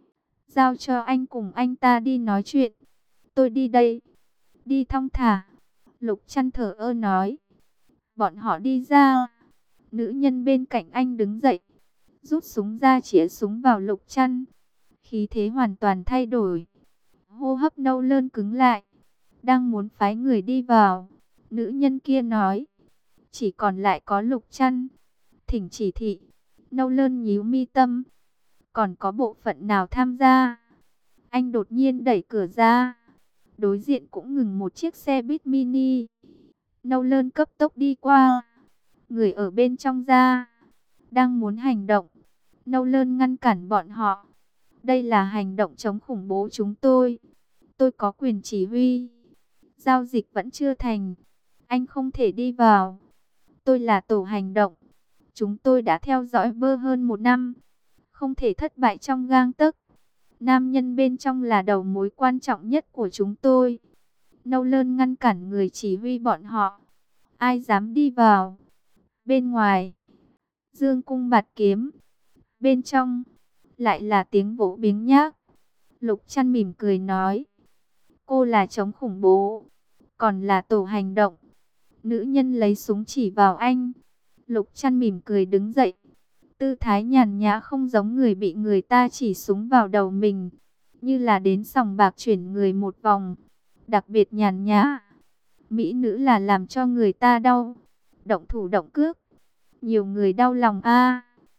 Giao cho anh cùng anh ta đi nói chuyện. Tôi đi đây. Đi thong thả. Lục Trăn thở ơ nói. Bọn họ đi ra. Nữ nhân bên cạnh anh đứng dậy. Rút súng ra chĩa súng vào Lục Trăn. Khí thế hoàn toàn thay đổi. Hô hấp Nâu Lơn cứng lại. Đang muốn phái người đi vào. Nữ nhân kia nói. Chỉ còn lại có Lục Trăn. Thỉnh chỉ thị. Nâu Lơn nhíu mi tâm. Còn có bộ phận nào tham gia? Anh đột nhiên đẩy cửa ra. Đối diện cũng ngừng một chiếc xe buýt mini. Nâu Lơn cấp tốc đi qua. Người ở bên trong ra. Đang muốn hành động. Nâu Lơn ngăn cản bọn họ. Đây là hành động chống khủng bố chúng tôi. Tôi có quyền chỉ huy. Giao dịch vẫn chưa thành. Anh không thể đi vào. Tôi là tổ hành động. Chúng tôi đã theo dõi Bơ hơn 1 năm. Không thể thất bại trong gang tấc. Nam nhân bên trong là đầu mối quan trọng nhất của chúng tôi. Nâu Lơn ngăn cản người chỉ huy bọn họ. Ai dám đi vào? Bên ngoài. dương cung bạt kiếm. Bên trong, lại là tiếng vỗ biếng nhác. Lục Trăn mỉm cười nói, cô là chống khủng bố, còn là tổ hành động. Nữ nhân lấy súng chỉ vào anh. Lục Trăn mỉm cười đứng dậy. Tư thái nhàn nhã không giống người bị người ta chỉ súng vào đầu mình, như là đến sòng bạc chuyển người một vòng, đặc biệt nhàn nhã. Mỹ nữ là làm cho người ta đau, động thủ động cước, nhiều người đau lòng a.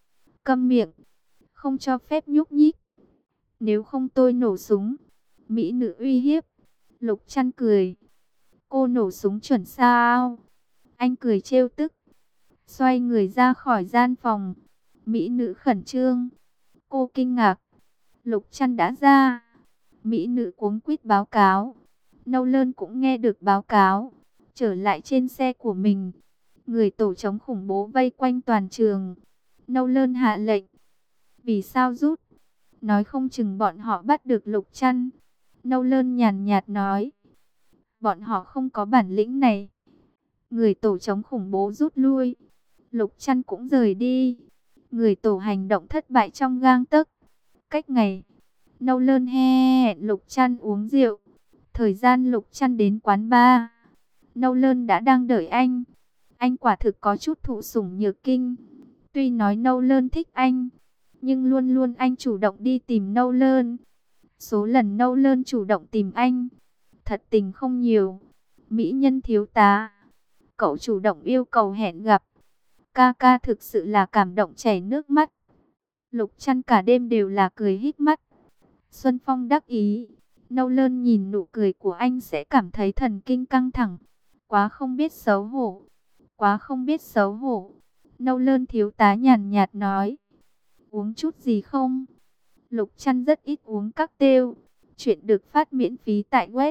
Câm miệng, không cho phép nhúc nhích, nếu không tôi nổ súng. Mỹ nữ uy hiếp. Lục Trăn cười, cô nổ súng chuẩn sao? Anh cười trêu tức, xoay người ra khỏi gian phòng. Mỹ nữ khẩn trương, cô kinh ngạc. Lục Trăn đã ra. Mỹ nữ cuống quýt báo cáo. Nâu Lơn cũng nghe được báo cáo, trở lại trên xe của mình. Người tổ chống khủng bố vây quanh toàn trường. Nâu Lơn hạ lệnh. Vì sao rút? Nói không chừng bọn họ bắt được Lục Trăn. Nâu Lơn nhàn nhạt nói, bọn họ không có bản lĩnh này. Người tổ chống khủng bố rút lui, Lục Trăn cũng rời đi. Người tổ hành động thất bại trong gang tấc. Cách ngày, Nâu Lơn hẹn Lục Trăn uống rượu. Thời gian Lục Trăn đến quán bar, Nâu Lơn đã đang đợi anh. Anh quả thực có chút thụ sủng nhược kinh. Tuy nói Nâu Lơn thích anh, nhưng luôn luôn anh chủ động đi tìm Nâu Lơn. Số lần Nâu Lơn chủ động tìm anh, thật tình không nhiều. Mỹ nhân thiếu tá, cậu chủ động yêu cầu hẹn gặp. Ca ca thực sự là cảm động chảy nước mắt. Lục Trăn cả đêm đều là cười híp mắt. Xuân Phong đắc ý. Nâu Lơn nhìn nụ cười của anh sẽ cảm thấy thần kinh căng thẳng. Quá không biết xấu hổ, quá không biết xấu hổ. Nâu Lơn thiếu tá nhàn nhạt nói, uống chút gì không? Lục Trăn rất ít uống cocktail. Chuyện được phát miễn phí tại web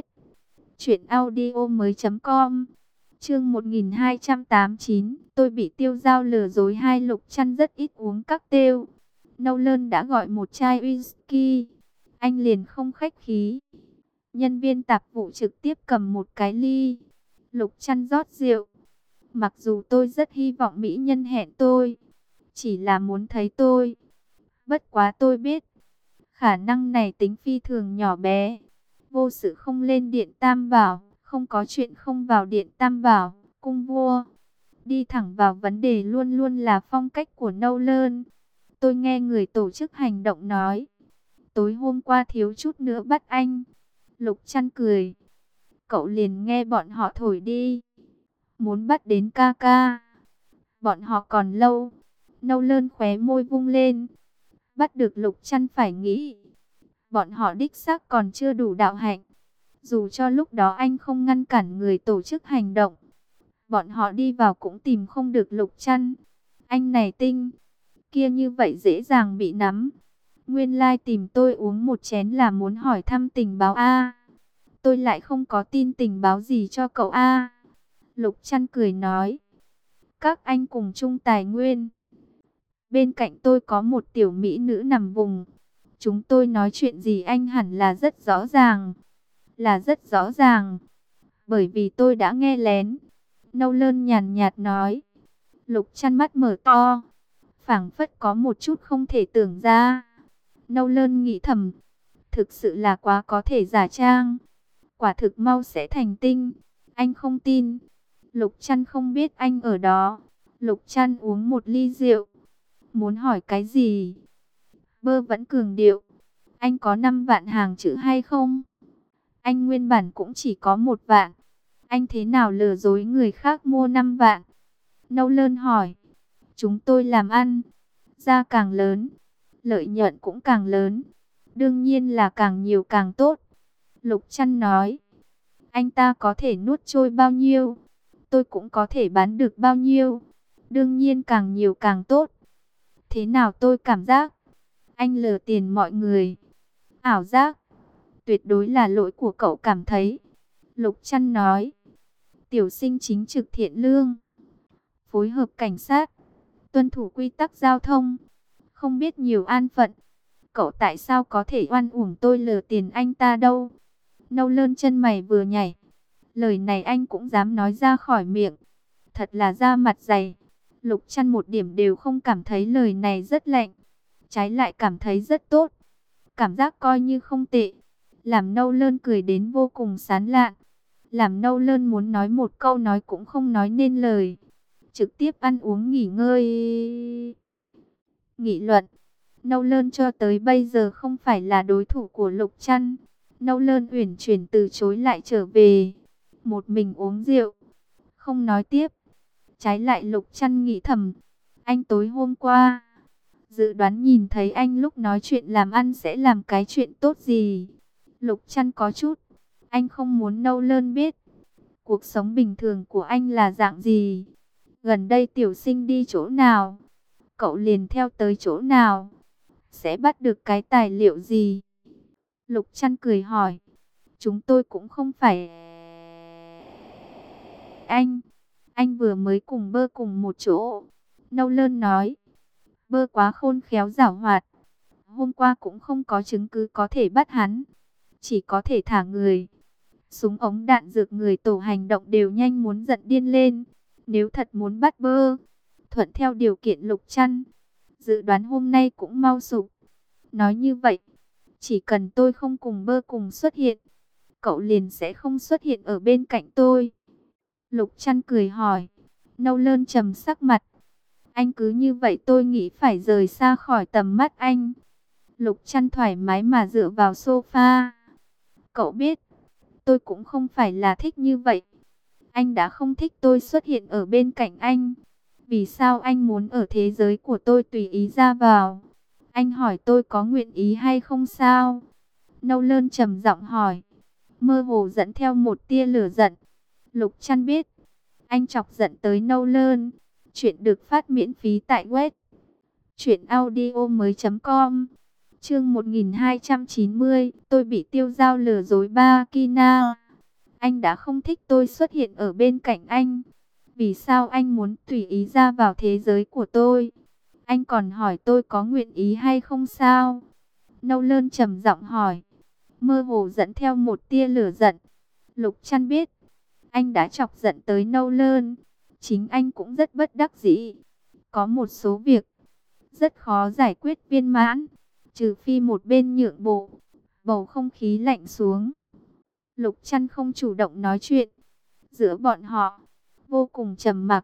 truyệnaudiomoi.com. Chương 1289, tôi bị Tiêu Dao lừa dối. Hai, Lục Trăn rất ít uống cocktail. Nâu Lơn đã gọi một chai whisky, anh liền không khách khí. Nhân viên tạp vụ trực tiếp cầm một cái ly. Lục Trăn rót rượu. Mặc dù tôi rất hy vọng mỹ nhân hẹn tôi, chỉ là muốn thấy tôi. Bất quá tôi biết, khả năng này tính phi thường nhỏ bé. Vô sự không lên điện Tam Bảo, không có chuyện không vào điện Tam Bảo, cung vua. Đi thẳng vào vấn đề luôn luôn là phong cách của Nâu Lơn. Tôi nghe người tổ chức hành động nói, tối hôm qua thiếu chút nữa bắt anh. Lục Trăn cười, cậu liền nghe bọn họ thổi đi. Muốn bắt đến ca ca, bọn họ còn lâu. Nâu Lơn khóe môi vung lên. Bắt được Lục Trăn phải nghĩ, bọn họ đích xác còn chưa đủ đạo hạnh. Dù cho lúc đó anh không ngăn cản người tổ chức hành động, bọn họ đi vào cũng tìm không được Lục Trăn. Anh này tinh, kia như vậy dễ dàng bị nắm. Nguyên lai tìm tôi uống một chén là muốn hỏi thăm tình báo a. Tôi lại không có tin tình báo gì cho cậu a. Lục Trăn cười nói, các anh cùng chung tài nguyên. Bên cạnh tôi có một tiểu mỹ nữ nằm vùng. Chúng tôi nói chuyện gì anh hẳn là rất rõ ràng. Là rất rõ ràng, bởi vì tôi đã nghe lén. Nâu Lơn nhàn nhạt nói. Lục Trăn mắt mở to, phảng phất có một chút không thể tưởng ra. Nâu Lơn nghĩ thầm, thực sự là quá có thể giả trang. Quả thực mau sẽ thành tinh. Anh không tin. Lục Trăn không biết anh ở đó. Lục Trăn uống một ly rượu. Muốn hỏi cái gì? Bơ vẫn cường điệu. Anh có 5 vạn hàng chữ hay không? Anh nguyên bản cũng chỉ có 1 vạn. Anh thế nào lừa dối người khác mua 5 vạn? Nâu Lơn hỏi. Chúng tôi làm ăn, ra càng lớn, lợi nhuận cũng càng lớn. Đương nhiên là càng nhiều càng tốt. Lục Trăn nói. Anh ta có thể nuốt trôi bao nhiêu, tôi cũng có thể bán được bao nhiêu. Đương nhiên càng nhiều càng tốt. Thế nào tôi cảm giác anh lừa tiền mọi người? Ảo giác. Tuyệt đối là lỗi của cậu cảm thấy. Lục Trăn nói. Tiểu sinh chính trực thiện lương, phối hợp cảnh sát, tuân thủ quy tắc giao thông, không biết nhiều an phận. Cậu tại sao có thể oan uổng tôi lừa tiền anh ta đâu? Nâu Lơn chân mày vừa nhảy. Lời này anh cũng dám nói ra khỏi miệng. Thật là da mặt dày. Lục Trăn một điểm đều không cảm thấy lời này rất lạnh, trái lại cảm thấy rất tốt. Cảm giác coi như không tệ. Làm Nâu Lơn cười đến vô cùng sán lạn. Làm Nâu Lơn muốn nói một câu nói cũng không nói nên lời. Trực tiếp ăn uống nghỉ ngơi. Nghị luận. Nâu Lơn cho tới bây giờ không phải là đối thủ của Lục Trăn. Nâu Lơn uyển chuyển từ chối lại trở về. Một mình uống rượu. Không nói tiếp. Trái lại Lục Trăn nghĩ thầm. Anh tối hôm qua dự đoán nhìn thấy anh lúc nói chuyện làm ăn sẽ làm cái chuyện tốt gì. Lục Trăn có chút. Anh không muốn Nâu Lơn biết. Cuộc sống bình thường của anh là dạng gì. Gần đây tiểu sinh đi chỗ nào, cậu liền theo tới chỗ nào. Sẽ bắt được cái tài liệu gì? Lục Trăn cười hỏi. Chúng tôi cũng không phải anh vừa mới cùng Bơ cùng một chỗ. Nâu Lơn nói. Bơ quá khôn khéo giảo hoạt. Hôm qua cũng không có chứng cứ có thể bắt hắn. Chỉ có thể thả người. Súng ống đạn dược người tổ hành động đều nhanh muốn giận điên lên. Nếu thật muốn bắt Bơ, thuận theo điều kiện Lục Trăn, dự đoán hôm nay cũng mau sụp. Nói như vậy, chỉ cần tôi không cùng Bơ cùng xuất hiện, cậu liền sẽ không xuất hiện ở bên cạnh tôi. Lục Trăn cười hỏi. Nâu Lơn trầm sắc mặt. Anh cứ như vậy tôi nghĩ phải rời xa khỏi tầm mắt anh. Lục Trăn thoải mái mà dựa vào sofa. Cậu biết, tôi cũng không phải là thích như vậy. Anh đã không thích tôi xuất hiện ở bên cạnh anh. Vì sao anh muốn ở thế giới của tôi tùy ý ra vào? Anh hỏi tôi có nguyện ý hay không sao? Nâu Lơn trầm giọng hỏi. Mơ hồ dẫn theo một tia lửa giận. Lục Trăn biết, anh chọc giận tới Nâu Lơn. Chuyện được phát miễn phí tại web truyệnaudiomoi.com. Chương 1290, tôi bị Tiêu Dao lừa dối ba Kina. Anh đã không thích tôi xuất hiện ở bên cạnh anh. Vì sao anh muốn tùy ý ra vào thế giới của tôi? Anh còn hỏi tôi có nguyện ý hay không sao? Nâu Lơn trầm giọng hỏi. Mơ hồ dẫn theo một tia lửa giận. Lục Trăn biết, anh đã chọc giận tới Nâu Lơn. Chính anh cũng rất bất đắc dĩ. Có một số việc rất khó giải quyết viên mãn, trừ phi một bên nhượng bộ. Bầu không khí lạnh xuống. Lục Trăn không chủ động nói chuyện. Giữa bọn họ vô cùng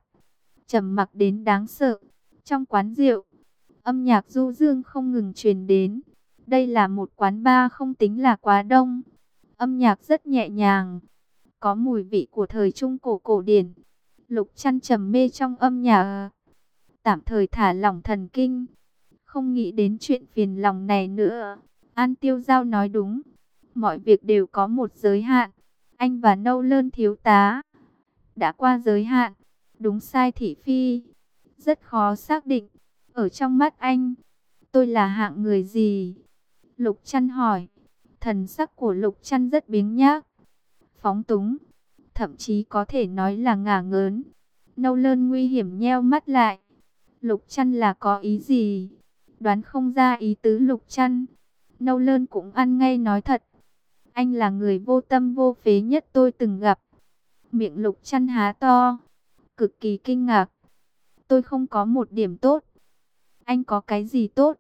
trầm mặc đến đáng sợ. Trong quán rượu, âm nhạc du dương không ngừng truyền đến. Đây là một quán bar không tính là quá đông. Âm nhạc rất nhẹ nhàng, có mùi vị của thời trung cổ cổ điển. Lục Trăn trầm mê trong âm nhạc, tạm thời thả lỏng thần kinh, không nghĩ đến chuyện phiền lòng này nữa. An Tiêu Giao nói đúng, mọi việc đều có một giới hạn. Anh và Nâu Lơn thiếu tá đã qua giới hạn, đúng sai thị phi rất khó xác định. Ở trong mắt anh, tôi là hạng người gì? Lục Trăn hỏi. Thần sắc của Lục Trăn rất biếng nhác, phóng túng, thậm chí có thể nói là ngả ngớn. Nâu Lơn nguy hiểm nheo mắt lại. Lục Trăn là có ý gì? Đoán không ra ý tứ Lục Trăn, Nâu Lơn cũng ăn ngay nói thật. Anh là người vô tâm vô phế nhất tôi từng gặp. Miệng Lục Trăn há to, cực kỳ kinh ngạc. Tôi không có một điểm tốt. Anh có cái gì tốt?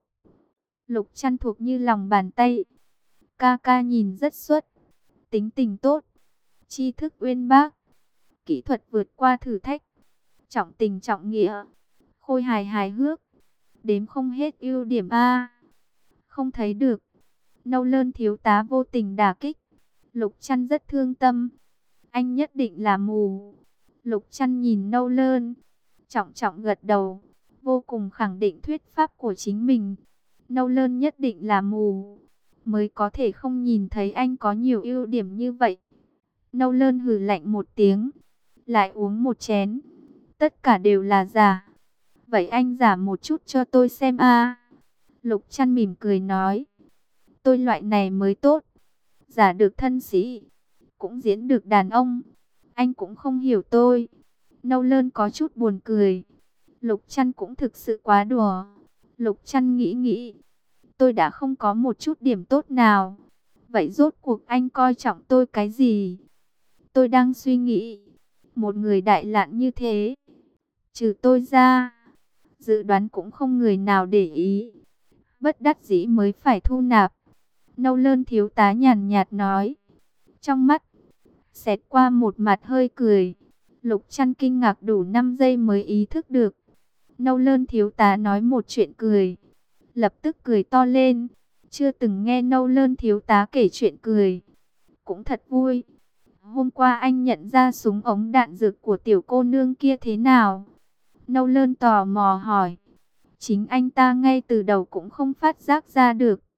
Lục Trăn thuộc như lòng bàn tay. Ca ca nhìn rất xuất, tính tình tốt, tri thức uyên bác, kỹ thuật vượt qua thử thách, trọng tình trọng nghĩa, khôi hài hài hước, đếm không hết ưu điểm a. Không thấy được. Nâu Lơn thiếu tá vô tình đả kích. Lục Trăn rất thương tâm. Anh nhất định là mù. Lục Trăn nhìn Nâu Lơn, trọng trọng gật đầu, vô cùng khẳng định thuyết pháp của chính mình. Nâu Lơn nhất định là mù, mới có thể không nhìn thấy anh có nhiều ưu điểm như vậy. Nâu Lơn hừ lạnh một tiếng, lại uống một chén. Tất cả đều là giả. Vậy anh giả một chút cho tôi xem a. Lục Trăn mỉm cười nói. Tôi loại này mới tốt. Giả được thân sĩ, cũng diễn được đàn ông. Anh cũng không hiểu tôi. Nâu Lơn có chút buồn cười. Lục Trăn cũng thực sự quá đùa. Lục Trăn nghĩ nghĩ. Tôi đã không có một chút điểm tốt nào. Vậy rốt cuộc anh coi trọng tôi cái gì? Tôi đang suy nghĩ. Một người đại lạn như thế, Trừ tôi ra, dự đoán cũng không người nào để ý. Bất đắc dĩ mới phải thu nạp. Nâu Lơn thiếu tá nhàn nhạt nói. Trong mắt xẹt qua một mặt hơi cười. Lục Trăn kinh ngạc đủ 5 giây mới ý thức được. Nâu Lơn thiếu tá nói một chuyện cười. Lập tức cười to lên. Chưa từng nghe Nâu Lơn thiếu tá kể chuyện cười. Cũng thật vui. Hôm qua anh nhận ra súng ống đạn dược của tiểu cô nương kia thế nào? Nâu Lơn tò mò hỏi. Chính anh ta ngay từ đầu cũng không phát giác ra được.